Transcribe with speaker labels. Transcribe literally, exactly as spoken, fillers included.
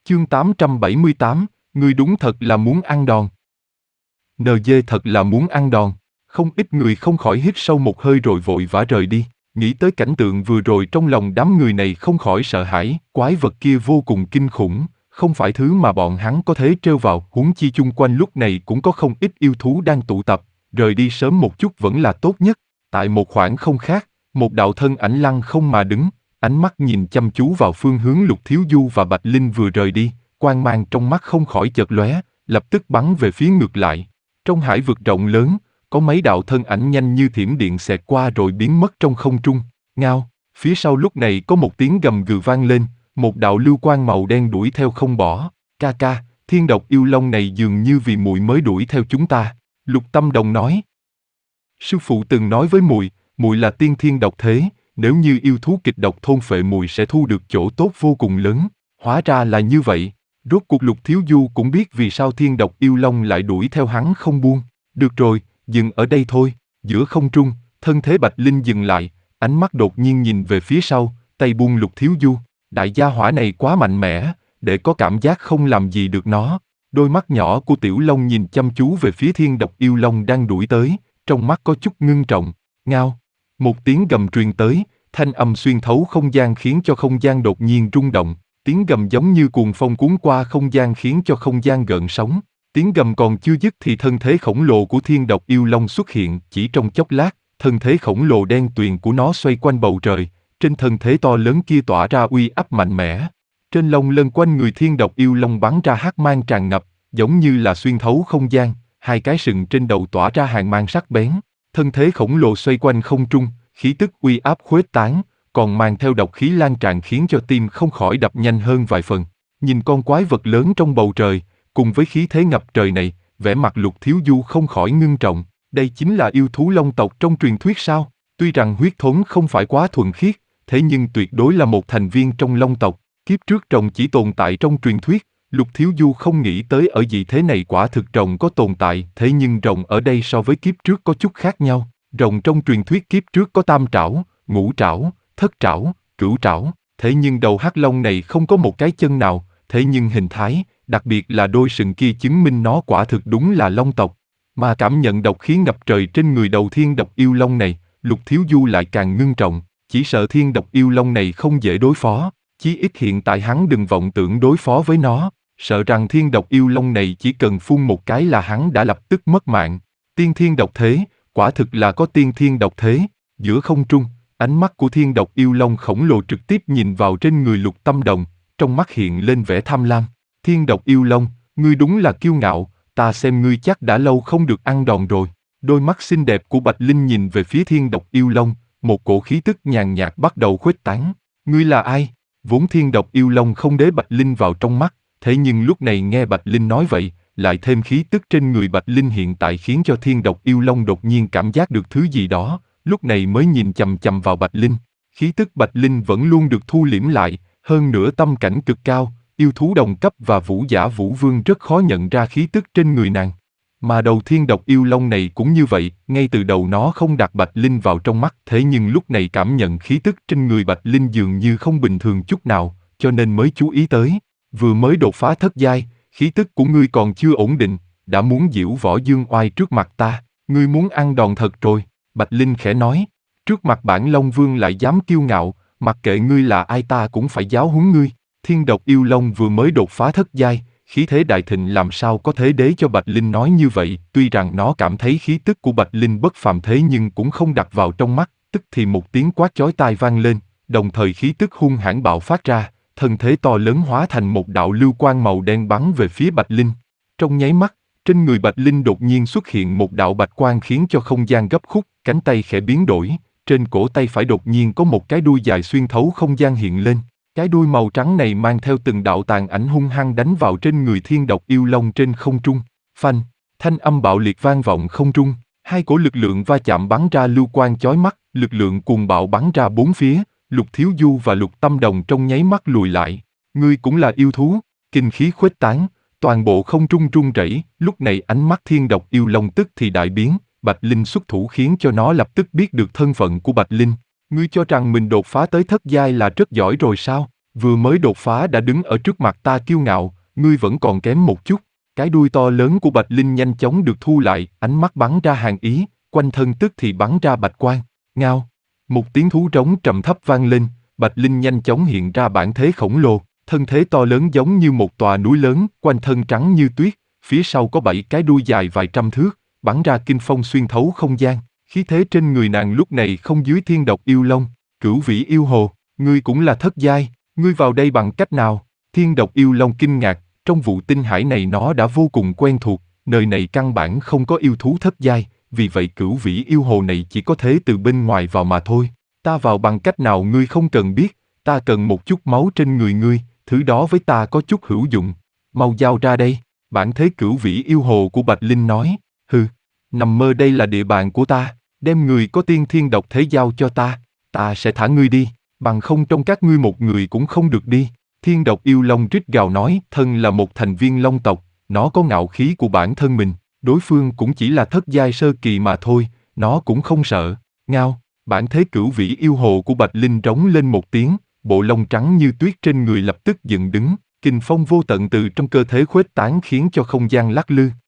Speaker 1: Chương tám trăm bảy mươi tám, ngươi đúng thật là muốn ăn đòn. en giê thật là muốn ăn đòn. Không ít người không khỏi hít sâu một hơi rồi vội vã rời đi. Nghĩ tới cảnh tượng vừa rồi trong lòng đám người này không khỏi sợ hãi, quái vật kia vô cùng kinh khủng, không phải thứ mà bọn hắn có thể trêu vào, huống chi chung quanh lúc này cũng có không ít yêu thú đang tụ tập, rời đi sớm một chút vẫn là tốt nhất. Tại một khoảng không khác, một đạo thân ảnh lăng không mà đứng, ánh mắt nhìn chăm chú vào phương hướng Lục Thiếu Du và Bạch Linh vừa rời đi, quang mang trong mắt không khỏi chợt lóe, lập tức bắn về phía ngược lại. Trong hải vực rộng lớn, có mấy đạo thân ảnh nhanh như thiểm điện xẹt qua rồi biến mất trong không trung. Ngao, phía sau lúc này có một tiếng gầm gừ vang lên, một đạo lưu quang màu đen đuổi theo không bỏ. Ca ca, thiên độc yêu long này dường như vì muội mới đuổi theo chúng ta. Lục Tâm Đồng nói. Sư phụ từng nói với muội, muội là tiên thiên độc thế, nếu như yêu thú kịch độc thôn phệ muội sẽ thu được chỗ tốt vô cùng lớn. Hóa ra là như vậy. Rốt cuộc Lục Thiếu Du cũng biết vì sao thiên độc yêu long lại đuổi theo hắn không buông. Được rồi, dừng ở đây thôi. Giữa không trung, thân thế Bạch Linh dừng lại, ánh mắt đột nhiên nhìn về phía sau, tay buông Lục Thiếu Du. Đại gia hỏa này quá mạnh mẽ, để có cảm giác không làm gì được nó. Đôi mắt nhỏ của Tiểu Long nhìn chăm chú về phía thiên độc yêu long đang đuổi tới, trong mắt có chút ngưng trọng. Ngao. Một tiếng gầm truyền tới, thanh âm xuyên thấu không gian khiến cho không gian đột nhiên rung động. Tiếng gầm giống như cuồng phong cuốn qua không gian khiến cho không gian gợn sóng. Tiếng gầm còn chưa dứt thì thân thế khổng lồ của thiên độc yêu long xuất hiện, chỉ trong chốc lát, thân thế khổng lồ đen tuyền của nó xoay quanh bầu trời, trên thân thế to lớn kia tỏa ra uy áp mạnh mẽ. Trên lông lân quanh người thiên độc yêu long bắn ra hắc mang tràn ngập, giống như là xuyên thấu không gian, hai cái sừng trên đầu tỏa ra hàng mang sắc bén. Thân thế khổng lồ xoay quanh không trung, khí tức uy áp khuếch tán, còn mang theo độc khí lan tràn khiến cho tim không khỏi đập nhanh hơn vài phần. Nhìn con quái vật lớn trong bầu trời, cùng với khí thế ngập trời này, vẻ mặt Lục Thiếu Du không khỏi ngưng trọng. Đây chính là yêu thú long tộc trong truyền thuyết sao? Tuy rằng huyết thống không phải quá thuần khiết, thế nhưng tuyệt đối là một thành viên trong long tộc. Kiếp trước rồng chỉ tồn tại trong truyền thuyết, Lục Thiếu Du không nghĩ tới ở dị thế này quả thực rồng có tồn tại, thế nhưng rồng ở đây so với kiếp trước có chút khác nhau. Rồng trong truyền thuyết kiếp trước có tam trảo, ngũ trảo, thất trảo, cửu trảo, thế nhưng đầu hắc long này không có một cái chân nào, thế nhưng hình thái, đặc biệt là đôi sừng kia chứng minh nó quả thực đúng là long tộc. Mà cảm nhận độc khí ngập trời trên người đầu thiên độc yêu long này, Lục Thiếu Du lại càng ngưng trọng, chỉ sợ thiên độc yêu long này không dễ đối phó, chí ít hiện tại hắn đừng vọng tưởng đối phó với nó, sợ rằng thiên độc yêu long này chỉ cần phun một cái là hắn đã lập tức mất mạng. Tiên thiên độc thế, quả thực là có tiên thiên độc thế. Giữa không trung, ánh mắt của thiên độc yêu long khổng lồ trực tiếp nhìn vào trên người Lục Tâm Đồng, trong mắt hiện lên vẻ tham lam. Thiên độc yêu long, ngươi đúng là kiêu ngạo, ta xem ngươi chắc đã lâu không được ăn đòn rồi. Đôi mắt xinh đẹp của Bạch Linh nhìn về phía thiên độc yêu long, một cổ khí tức nhàn nhạt bắt đầu khuếch tán. Ngươi là ai? Vốn thiên độc yêu long không để Bạch Linh vào trong mắt, thế nhưng lúc này nghe Bạch Linh nói vậy, lại thêm khí tức trên người Bạch Linh hiện tại khiến cho thiên độc yêu long đột nhiên cảm giác được thứ gì đó, lúc này mới nhìn chằm chằm vào Bạch Linh. Khí tức Bạch Linh vẫn luôn được thu liễm lại, hơn nữa tâm cảnh cực cao, yêu thú đồng cấp và vũ giả vũ vương rất khó nhận ra khí tức trên người nàng. Mà đầu thiên độc yêu long này cũng như vậy, ngay từ đầu nó không đặt Bạch Linh vào trong mắt, thế nhưng lúc này cảm nhận khí tức trên người Bạch Linh dường như không bình thường chút nào, cho nên mới chú ý tới. Vừa mới đột phá thất giai, khí tức của ngươi còn chưa ổn định, đã muốn giễu võ dương oai trước mặt ta, ngươi muốn ăn đòn thật rồi, Bạch Linh khẽ nói. Trước mặt bản Long Vương lại dám kiêu ngạo, mặc kệ ngươi là ai ta cũng phải giáo huấn ngươi. Thiên độc yêu long vừa mới đột phá thất giai, khí thế đại thịnh làm sao có thể để cho Bạch Linh nói như vậy, tuy rằng nó cảm thấy khí tức của Bạch Linh bất phàm thế nhưng cũng không đặt vào trong mắt, tức thì một tiếng quát chói tai vang lên, đồng thời khí tức hung hãn bạo phát ra, thân thế to lớn hóa thành một đạo lưu quang màu đen bắn về phía Bạch Linh. Trong nháy mắt, trên người Bạch Linh đột nhiên xuất hiện một đạo bạch quang khiến cho không gian gấp khúc, cánh tay khẽ biến đổi, trên cổ tay phải đột nhiên có một cái đuôi dài xuyên thấu không gian hiện lên. Cái đuôi màu trắng này mang theo từng đạo tàn ảnh hung hăng đánh vào trên người thiên độc yêu long trên không trung. Phanh, thanh âm bạo liệt vang vọng không trung, hai cổ lực lượng va chạm bắn ra lưu quang chói mắt, lực lượng cuồng bạo bắn ra bốn phía, Lục Thiếu Du và Lục Tâm Đồng trong nháy mắt lùi lại. Ngươi cũng là yêu thú, kinh khí khuếch tán, toàn bộ không trung rung rẩy, lúc này ánh mắt thiên độc yêu long tức thì đại biến, Bạch Linh xuất thủ khiến cho nó lập tức biết được thân phận của Bạch Linh. Ngươi cho rằng mình đột phá tới thất giai là rất giỏi rồi sao? vừa mới đột phá đã đứng ở trước mặt ta kiêu ngạo, ngươi vẫn còn kém một chút. Cái đuôi to lớn của Bạch Linh nhanh chóng được thu lại, ánh mắt bắn ra hàn ý, quanh thân tức thì bắn ra bạch quang. Ngao! Một tiếng thú trống trầm thấp vang lên, Bạch Linh nhanh chóng hiện ra bản thế khổng lồ, thân thế to lớn giống như một tòa núi lớn, quanh thân trắng như tuyết, phía sau có bảy cái đuôi dài vài trăm thước, bắn ra kinh phong xuyên thấu không gian. Khí thế trên người nàng lúc này không dưới thiên độc yêu long. Cửu vĩ yêu hồ, ngươi cũng là thất giai, ngươi vào đây bằng cách nào? Thiên độc yêu long kinh ngạc, trong vụ tinh hải này nó đã vô cùng quen thuộc, nơi này căn bản không có yêu thú thất giai, vì vậy cửu vĩ yêu hồ này chỉ có thể từ bên ngoài vào mà thôi. Ta vào bằng cách nào ngươi không cần biết, ta cần một chút máu trên người ngươi, thứ đó với ta có chút hữu dụng. Mau giao ra đây, bản thế cửu vĩ yêu hồ của Bạch Linh nói. Hừ, nằm mơ, đây là địa bàn của ta, đem người có tiên thiên độc thế giao cho ta, ta sẽ thả ngươi đi, bằng không trong các ngươi một người cũng không được đi. Thiên độc yêu long rít gào nói, thân là một thành viên long tộc, nó có ngạo khí của bản thân mình, đối phương cũng chỉ là thất giai sơ kỳ mà thôi, nó cũng không sợ. Ngao, bản thế cửu vĩ yêu hồ của Bạch Linh rống lên một tiếng, bộ lông trắng như tuyết trên người lập tức dựng đứng, kình phong vô tận từ trong cơ thể khuếch tán khiến cho không gian lắc lư.